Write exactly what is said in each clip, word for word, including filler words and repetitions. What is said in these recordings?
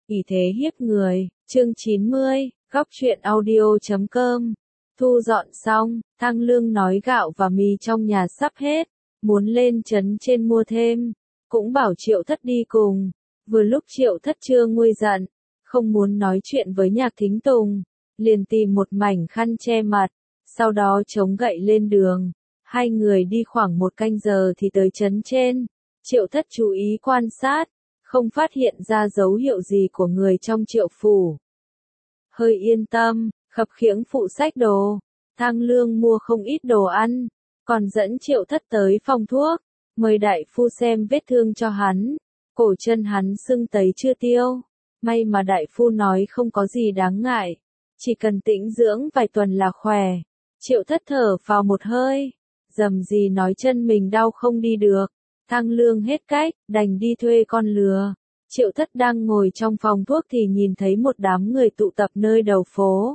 ỷ thế hiếp người, chương chín mươi, góc truyện audio chấm com. Thu dọn xong, Thăng Lương nói gạo và mì trong nhà sắp hết, muốn lên trấn trên mua thêm, cũng bảo Triệu Thất đi cùng. Vừa lúc Triệu Thất chưa nguôi giận, không muốn nói chuyện với Nhạc Thính Tùng, liền tìm một mảnh khăn che mặt, sau đó chống gậy lên đường. Hai người đi khoảng một canh giờ thì tới trấn trên. Triệu Thất chú ý quan sát, không phát hiện ra dấu hiệu gì của người trong Triệu phủ. Hơi yên tâm, khập khiễng phụ xách đồ. Thăng Lương mua không ít đồ ăn, còn dẫn Triệu Thất tới phòng thuốc, mời đại phu xem vết thương cho hắn. Cổ chân hắn sưng tấy chưa tiêu, may mà đại phu nói không có gì đáng ngại, chỉ cần tĩnh dưỡng vài tuần là khỏe. Triệu Thất thở vào một hơi, dầm gì nói chân mình đau không đi được. Thăng Lương hết cách, đành đi thuê con lừa. Triệu Thất đang ngồi trong phòng thuốc thì nhìn thấy một đám người tụ tập nơi đầu phố.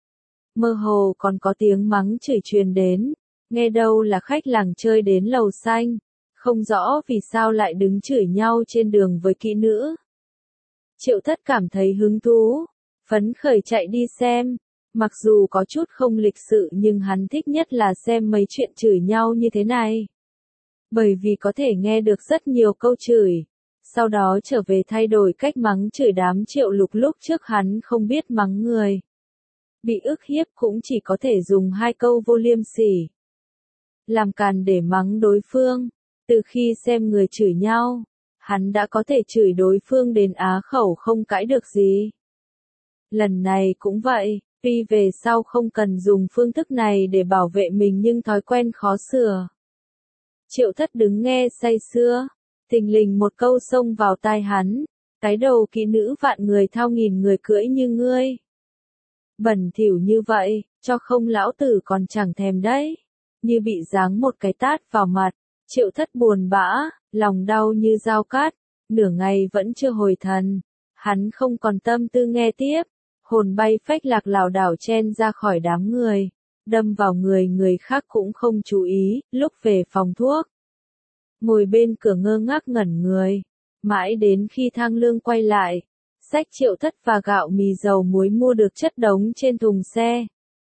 Mơ hồ còn có tiếng mắng chửi truyền đến, nghe đâu là khách làng chơi đến lầu xanh, không rõ vì sao lại đứng chửi nhau trên đường với kỹ nữ. Triệu Thất cảm thấy hứng thú, phấn khởi chạy đi xem, mặc dù có chút không lịch sự nhưng hắn thích nhất là xem mấy chuyện chửi nhau như thế này. Bởi vì có thể nghe được rất nhiều câu chửi, sau đó trở về thay đổi cách mắng chửi đám Triệu Lục lúc trước hắn không biết mắng người. Bị ức hiếp cũng chỉ có thể dùng hai câu vô liêm sỉ, làm càn để mắng đối phương. Từ khi xem người chửi nhau, hắn đã có thể chửi đối phương đến á khẩu không cãi được gì. Lần này cũng vậy, tuy về sau không cần dùng phương thức này để bảo vệ mình nhưng thói quen khó sửa. Triệu Thất đứng nghe say sưa, thình lình một câu xông vào tai hắn, cái đầu kỹ nữ vạn người thao nghìn người cưỡi như ngươi. Bẩn thỉu như vậy, cho không lão tử còn chẳng thèm đấy. Như bị giáng một cái tát vào mặt, Triệu Thất buồn bã, lòng đau như dao cát, nửa ngày vẫn chưa hồi thần. Hắn không còn tâm tư nghe tiếp, hồn bay phách lạc lảo đảo chen ra khỏi đám người, đâm vào người người khác cũng không chú ý. Lúc về phòng thuốc, ngồi bên cửa ngơ ngác ngẩn người, mãi đến khi Thăng Lương quay lại, xách Triệu Thất và gạo mì dầu muối mua được chất đống trên thùng xe.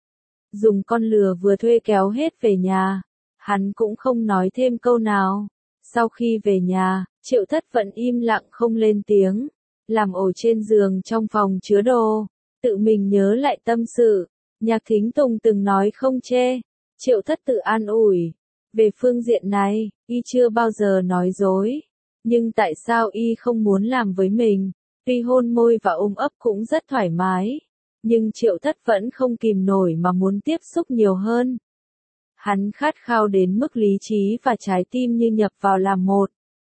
Dùng con lừa vừa thuê kéo hết về nhà, hắn cũng không nói thêm câu nào. Sau khi về nhà, Triệu Thất vẫn im lặng không lên tiếng, làm ổ trên giường trong phòng chứa đồ, tự mình nhớ lại tâm sự. Nhạc Thính Tùng từng nói không chê, Triệu Thất tự an ủi. Về phương diện này, y chưa bao giờ nói dối. Nhưng tại sao y không muốn làm với mình? Tuy hôn môi và ôm ấp cũng rất thoải mái, nhưng Triệu Thất vẫn không kìm nổi mà muốn tiếp xúc nhiều hơn. Hắn khát khao đến mức lý trí và trái tim như nhập vào làm một.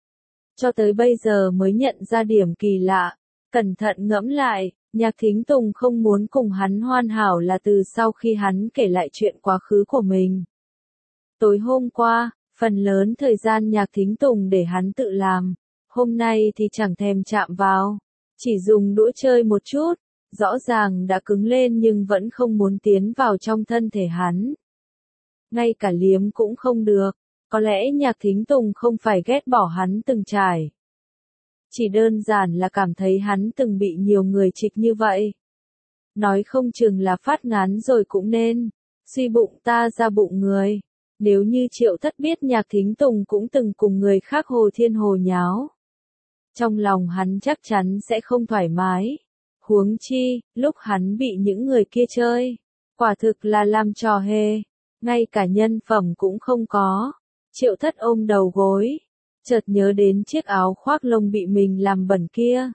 Cho tới bây giờ mới nhận ra điểm kỳ lạ, cẩn thận ngẫm lại, Nhạc Thính Tùng không muốn cùng hắn hoàn hảo là từ sau khi hắn kể lại chuyện quá khứ của mình. Tối hôm qua, phần lớn thời gian Nhạc Thính Tùng để hắn tự làm, hôm nay thì chẳng thèm chạm vào, chỉ dùng đũa chơi một chút, rõ ràng đã cứng lên nhưng vẫn không muốn tiến vào trong thân thể hắn. Ngay cả liếm cũng không được, có lẽ Nhạc Thính Tùng không phải ghét bỏ hắn từng trải. Chỉ đơn giản là cảm thấy hắn từng bị nhiều người trịch như vậy. Nói không chừng là phát ngán rồi cũng nên, suy bụng ta ra bụng người. Nếu như Triệu Thất biết Nhạc Thính Tùng cũng từng cùng người khác hồ thiên hồ nháo, trong lòng hắn chắc chắn sẽ không thoải mái. Huống chi, lúc hắn bị những người kia chơi, quả thực là làm trò hề, ngay cả nhân phẩm cũng không có. Triệu Thất ôm đầu gối, chợt nhớ đến chiếc áo khoác lông bị mình làm bẩn kia.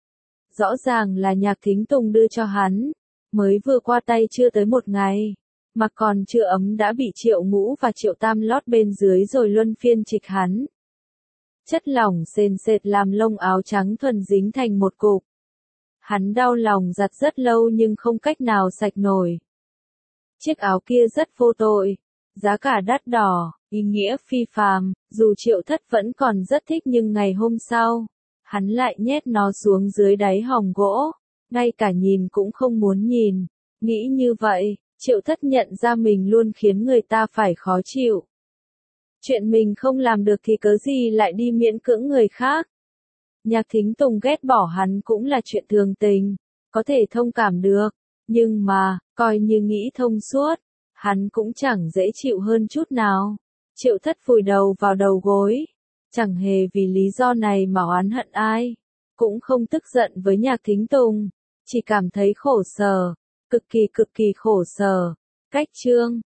Rõ ràng là Nhạc Thính Tùng đưa cho hắn, mới vừa qua tay chưa tới một ngày, mà còn chưa ấm đã bị Triệu Ngũ và Triệu Tam lót bên dưới rồi luân phiên trịch hắn. Chất lỏng sền sệt làm lông áo trắng thuần dính thành một cục. Hắn đau lòng giặt rất lâu nhưng không cách nào sạch nổi. Chiếc áo kia rất vô tội, giá cả đắt đỏ, ý nghĩa phi phàm, dù Triệu Thất vẫn còn rất thích nhưng ngày hôm sau, hắn lại nhét nó xuống dưới đáy hòm gỗ, ngay cả nhìn cũng không muốn nhìn. Nghĩ như vậy, Triệu Thất nhận ra mình luôn khiến người ta phải khó chịu. Chuyện mình không làm được thì cớ gì lại đi miễn cưỡng người khác. Nhạc Thính Tùng ghét bỏ hắn cũng là chuyện thường tình, có thể thông cảm được, nhưng mà, coi như nghĩ thông suốt, hắn cũng chẳng dễ chịu hơn chút nào. Triệu Thất vùi đầu vào đầu gối, chẳng hề vì lý do này mà oán hận ai, cũng không tức giận với Nhạc Thính Tùng, chỉ cảm thấy khổ sở, cực kỳ cực kỳ khổ sở. Cách chương